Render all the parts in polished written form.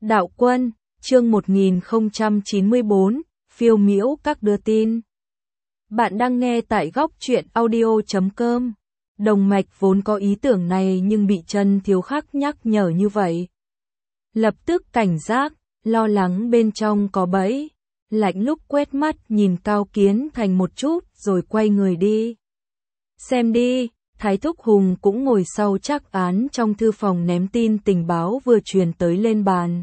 Đạo Quân, chương 1094, phiêu miễu các đưa tin. Bạn đang nghe tại góc truyện audio.com. Đồng Mạch vốn có ý tưởng này nhưng bị Trần Thiếu Khắc nhắc nhở như vậy. Lập tức cảnh giác, lo lắng bên trong có bẫy. Lạnh lúc quét mắt nhìn Cao Kiến Thành một chút rồi quay người đi. Xem đi, Thái Thúc Hùng cũng ngồi sau trắc án trong thư phòng ném tin tình báo vừa truyền tới lên bàn.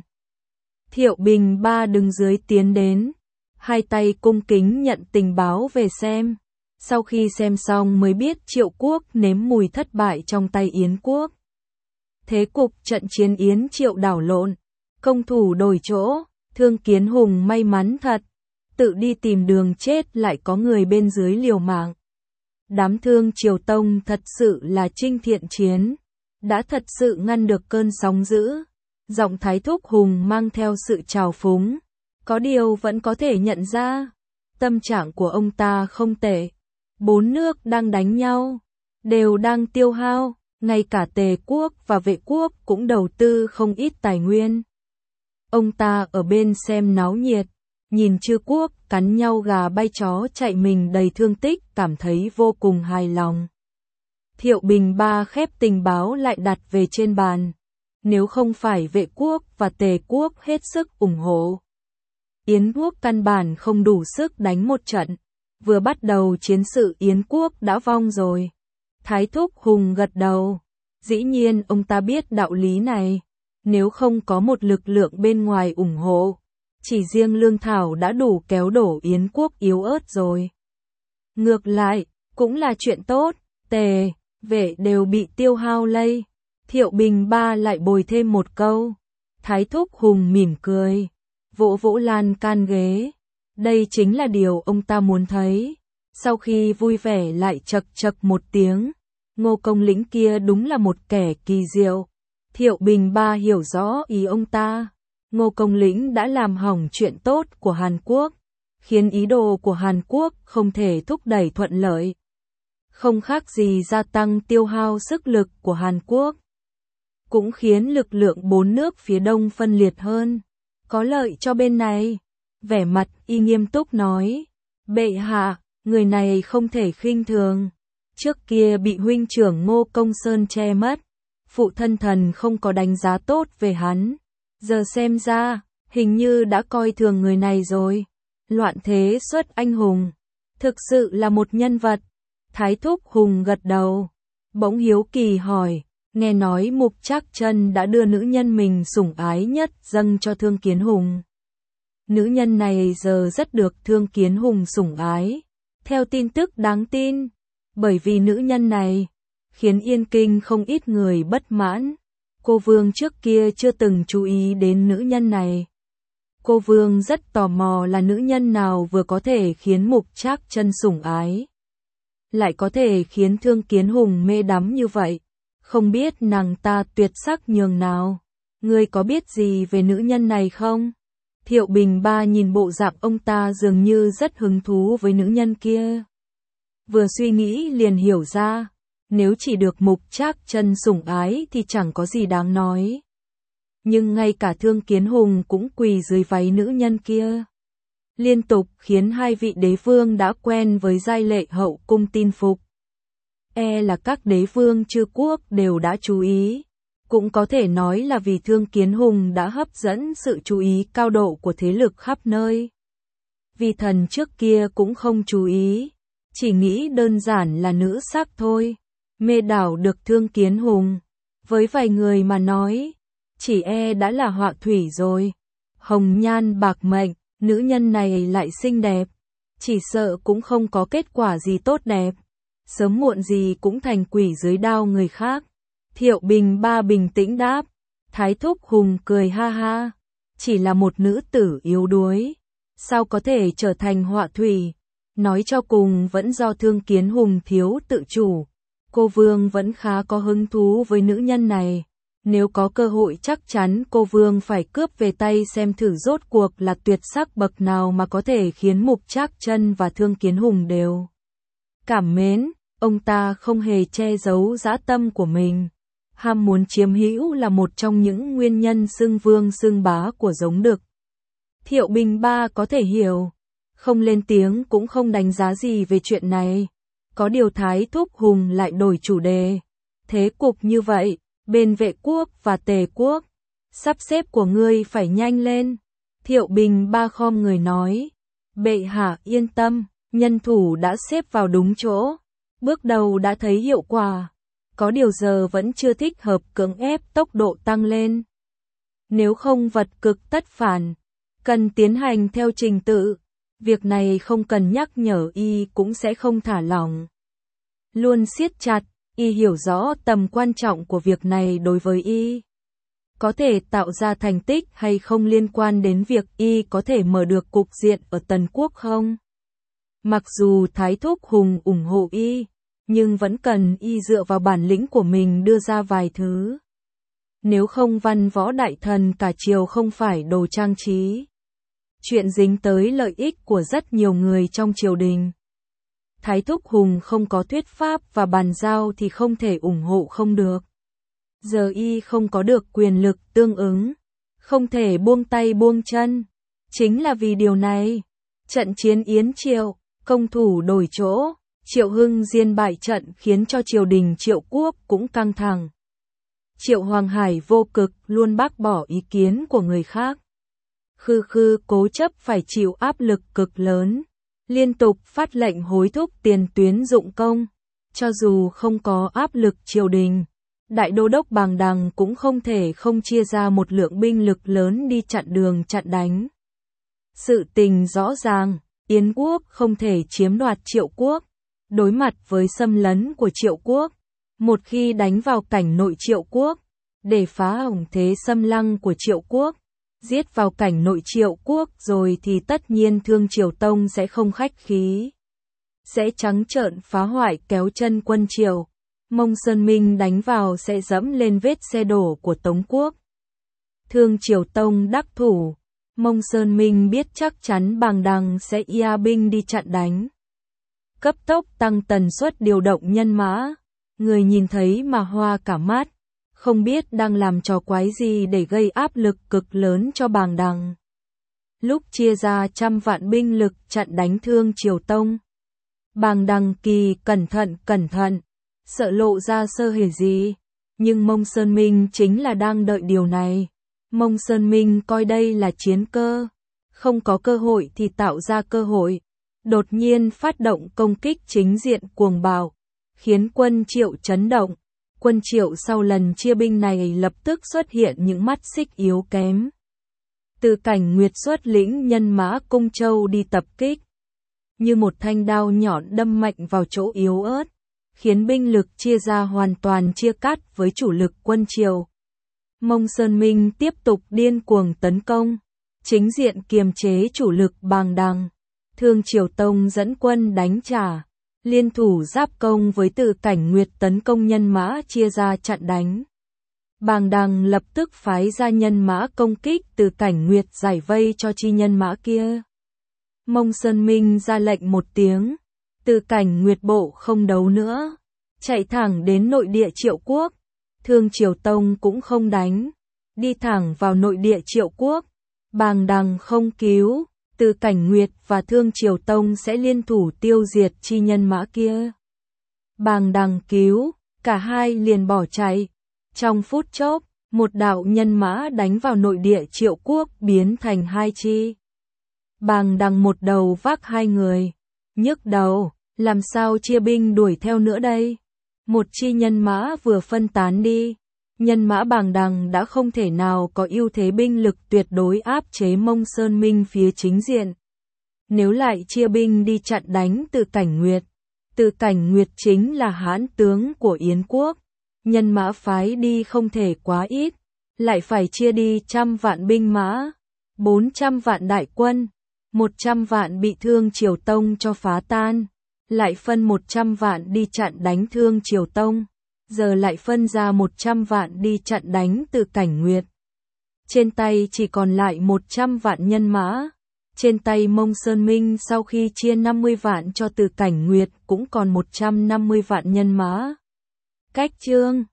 Thiệu Bình Ba đứng dưới tiến đến, hai tay cung kính nhận tình báo về xem. Sau khi xem xong mới biết Triệu Quốc nếm mùi thất bại trong tay Yến Quốc. Thế cục trận chiến Yến Triệu đảo lộn, công thủ đổi chỗ, Thương Kiến Hùng may mắn thật, tự đi tìm đường chết lại có người bên dưới liều mạng. Đám Thương Triều Tông thật sự là trinh thiện chiến, đã thật sự ngăn được cơn sóng dữ. Giọng Thái Thúc Hùng mang theo sự trào phúng, có điều vẫn có thể nhận ra, tâm trạng của ông ta không tệ. Bốn nước đang đánh nhau, đều đang tiêu hao, ngay cả Tề Quốc và Vệ Quốc cũng đầu tư không ít tài nguyên. Ông ta ở bên xem náo nhiệt, nhìn Chư Quốc cắn nhau gà bay chó chạy mình đầy thương tích, cảm thấy vô cùng hài lòng. Thiệu Bình Ba khép tình báo lại đặt về trên bàn. Nếu không phải Vệ Quốc và Tề Quốc hết sức ủng hộ, Yến Quốc căn bản không đủ sức đánh một trận. Vừa bắt đầu chiến sự Yến Quốc đã vong rồi. Thái Thúc Hùng gật đầu. Dĩ nhiên ông ta biết đạo lý này. Nếu không có một lực lượng bên ngoài ủng hộ, chỉ riêng lương thảo đã đủ kéo đổ Yến Quốc yếu ớt rồi. Ngược lại, cũng là chuyện tốt, Tề, Vệ đều bị tiêu hao lây. Thiệu Bình Ba lại bồi thêm một câu. Thái Thúc Hùng mỉm cười, vỗ vỗ lan can ghế. Đây chính là điều ông ta muốn thấy. Sau khi vui vẻ lại chậc chậc một tiếng. Ngô Công Lĩnh kia đúng là một kẻ kỳ diệu. Thiệu Bình Ba hiểu rõ ý ông ta. Ngô Công Lĩnh đã làm hỏng chuyện tốt của Hàn Quốc, khiến ý đồ của Hàn Quốc không thể thúc đẩy thuận lợi. Không khác gì gia tăng tiêu hao sức lực của Hàn Quốc, cũng khiến lực lượng bốn nước phía đông phân liệt hơn, có lợi cho bên này. Vẻ mặt y nghiêm túc nói, bệ hạ, người này không thể khinh thường. Trước kia bị huynh trưởng Ngô Công Sơn che mất, phụ thân thần không có đánh giá tốt về hắn. Giờ xem ra, hình như đã coi thường người này rồi. Loạn thế xuất anh hùng, thực sự là một nhân vật. Thái Thúc Hùng gật đầu, bỗng hiếu kỳ hỏi, nghe nói Mục Trác Trân đã đưa nữ nhân mình sủng ái nhất dâng cho Thương Kiến Hùng. Nữ nhân này giờ rất được Thương Kiến Hùng sủng ái, theo tin tức đáng tin, bởi vì nữ nhân này khiến Yên Kinh không ít người bất mãn. Cô Vương trước kia chưa từng chú ý đến nữ nhân này. Cô Vương rất tò mò là nữ nhân nào vừa có thể khiến Mục Trác Trân sủng ái, lại có thể khiến Thương Kiến Hùng mê đắm như vậy. Không biết nàng ta tuyệt sắc nhường nào. Ngươi có biết gì về nữ nhân này không? Thiệu Bình Ba nhìn bộ dạng ông ta dường như rất hứng thú với nữ nhân kia. Vừa suy nghĩ liền hiểu ra, nếu chỉ được Mục Trác Trân sủng ái thì chẳng có gì đáng nói. Nhưng ngay cả Thương Kiến Hùng cũng quỳ dưới váy nữ nhân kia. Liên tục khiến hai vị đế vương đã quen với giai lệ hậu cung tin phục. Là các đế vương Chư Quốc đều đã chú ý. Cũng có thể nói là vì Thương Kiến Hùng đã hấp dẫn sự chú ý cao độ của thế lực khắp nơi. Vì thần trước kia cũng không chú ý, chỉ nghĩ đơn giản là nữ sắc thôi, mê đảo được Thương Kiến Hùng. Với vài người mà nói, chỉ đã là họa thủy rồi. Hồng nhan bạc mệnh, nữ nhân này lại xinh đẹp, chỉ sợ cũng không có kết quả gì tốt đẹp. Sớm muộn gì cũng thành quỷ dưới đao người khác. Thiệu Bình Ba bình tĩnh đáp. Thái Thúc Hùng cười ha ha. Chỉ là một nữ tử yếu đuối, sao có thể trở thành họa thủy? Nói cho cùng vẫn do Thương Kiến Hùng thiếu tự chủ. Cô Vương vẫn khá có hứng thú với nữ nhân này. Nếu có cơ hội chắc chắn cô Vương phải cướp về tay xem thử rốt cuộc là tuyệt sắc bậc nào mà có thể khiến Mục Trác Trân và Thương Kiến Hùng đều cảm mến. Ông ta không hề che giấu dã tâm của mình. ham muốn chiếm hữu là một trong những nguyên nhân xưng vương xưng bá của giống đực. Thiệu Bình Ba có thể hiểu, không lên tiếng cũng không đánh giá gì về chuyện này. Có điều Thái Thúc Hùng lại đổi chủ đề. Thế cục như vậy, bên Vệ quốc và Tề quốc, sắp xếp của ngươi phải nhanh lên. Thiệu Bình Ba khom người nói, bệ hạ yên tâm, nhân thủ đã xếp vào đúng chỗ, bước đầu đã thấy hiệu quả. Có điều giờ vẫn chưa thích hợp cưỡng ép tốc độ tăng lên. Nếu không vật cực tất phản, cần tiến hành theo trình tự. Việc này không cần nhắc nhở y cũng sẽ không thả lỏng. Luôn siết chặt, y hiểu rõ tầm quan trọng của việc này đối với y. Có thể tạo ra thành tích hay không liên quan đến việc y có thể mở được cục diện ở Tần Quốc không. Mặc dù Thái Thúc Hùng ủng hộ y, nhưng vẫn cần y dựa vào bản lĩnh của mình đưa ra vài thứ. Nếu không văn võ đại thần cả triều không phải đồ trang trí. Chuyện dính tới lợi ích của rất nhiều người trong triều đình. Thái Thúc Hùng không có thuyết pháp và bàn giao thì không thể ủng hộ không được. Giờ y không có được quyền lực tương ứng, không thể buông tay buông chân. Chính là vì điều này, trận chiến Yến Triệu, công thủ đổi chỗ, Triệu Hưng Diên bại trận khiến cho triều đình Triệu Quốc cũng căng thẳng. Triệu Hoàng Hải vô cực luôn bác bỏ ý kiến của người khác. Khư khư cố chấp phải chịu áp lực cực lớn, liên tục phát lệnh hối thúc tiền tuyến dụng công. Cho dù không có áp lực triều đình, Đại Đô đốc Bàng Đằng cũng không thể không chia ra một lượng binh lực lớn đi chặn đường chặn đánh. Sự tình rõ ràng, Yến quốc không thể chiếm đoạt Triệu quốc. Đối mặt với xâm lấn của Triệu quốc, một khi đánh vào cảnh nội Triệu quốc, để phá hỏng thế xâm lăng của Triệu quốc, giết vào cảnh nội Triệu quốc rồi thì tất nhiên Thương Triều Tông sẽ không khách khí. Sẽ trắng trợn phá hoại kéo chân quân Triều. Mông Sơn Minh đánh vào sẽ dẫm lên vết xe đổ của Tống quốc. Thương Triều Tông đắc thủ, Mông Sơn Minh biết chắc chắn Bàng Đằng sẽ ia binh đi chặn đánh. Cấp tốc tăng tần suất điều động nhân mã, người nhìn thấy mà hoa cả mắt, không biết đang làm trò quái gì để gây áp lực cực lớn cho Bàng Đằng. Lúc chia ra 100 vạn binh lực chặn đánh Thương Triều Tông, Bàng Đằng kỳ cẩn thận, sợ lộ ra sơ hở gì, nhưng Mông Sơn Minh chính là đang đợi điều này. Mông Sơn Minh coi đây là chiến cơ, không có cơ hội thì tạo ra cơ hội. Đột nhiên phát động công kích chính diện cuồng bạo, khiến quân Triệu chấn động. Quân Triệu sau lần chia binh này lập tức xuất hiện những mắt xích yếu kém. Từ Cảnh Nguyệt xuất lĩnh nhân mã Cung Châu đi tập kích, như một thanh đao nhọn đâm mạnh vào chỗ yếu ớt, khiến binh lực chia ra hoàn toàn chia cắt với chủ lực quân Triệu. Mông Sơn Minh tiếp tục điên cuồng tấn công, chính diện kiềm chế chủ lực Bàng Đằng. Thương Triều Tông dẫn quân đánh trả, liên thủ giáp công với Từ Cảnh Nguyệt tấn công nhân mã chia ra chặn đánh. Bàng Đằng lập tức phái ra nhân mã công kích Từ Cảnh Nguyệt giải vây cho chi nhân mã kia. Mông Sơn Minh ra lệnh một tiếng, Từ Cảnh Nguyệt bộ không đấu nữa, chạy thẳng đến nội địa Triệu quốc. Thương Triều Tông cũng không đánh, đi thẳng vào nội địa Triệu quốc. Bàng Đằng không cứu, Từ Cảnh Nguyệt và Thương Triều Tông sẽ liên thủ tiêu diệt chi nhân mã kia. Bàng Đằng cứu, cả hai liền bỏ chạy. Trong phút chốc, một đạo nhân mã đánh vào nội địa Triệu quốc biến thành hai chi. Bàng Đằng một đầu vác hai người, nhức đầu, làm sao chia binh đuổi theo nữa đây? Một chi nhân mã vừa phân tán đi, nhân mã Bàng Đằng đã không thể nào có ưu thế binh lực tuyệt đối áp chế Mông Sơn Minh phía chính diện. Nếu lại chia binh đi chặn đánh Từ Cảnh Nguyệt, Từ Cảnh Nguyệt chính là hãn tướng của Yến quốc, nhân mã phái đi không thể quá ít, lại phải chia đi 100 vạn binh mã, 400 vạn đại quân, 100 vạn bị Thương Triều Tông cho phá tan, lại phân 100 vạn đi chặn đánh Thương Triều Tông, giờ lại phân ra 100 vạn đi chặn đánh Từ Cảnh Nguyệt. Trên tay chỉ còn lại 100 vạn nhân mã. Trên tay Mông Sơn Minh sau khi chia 50 vạn cho Từ Cảnh Nguyệt cũng còn 150 vạn nhân mã. Cách chương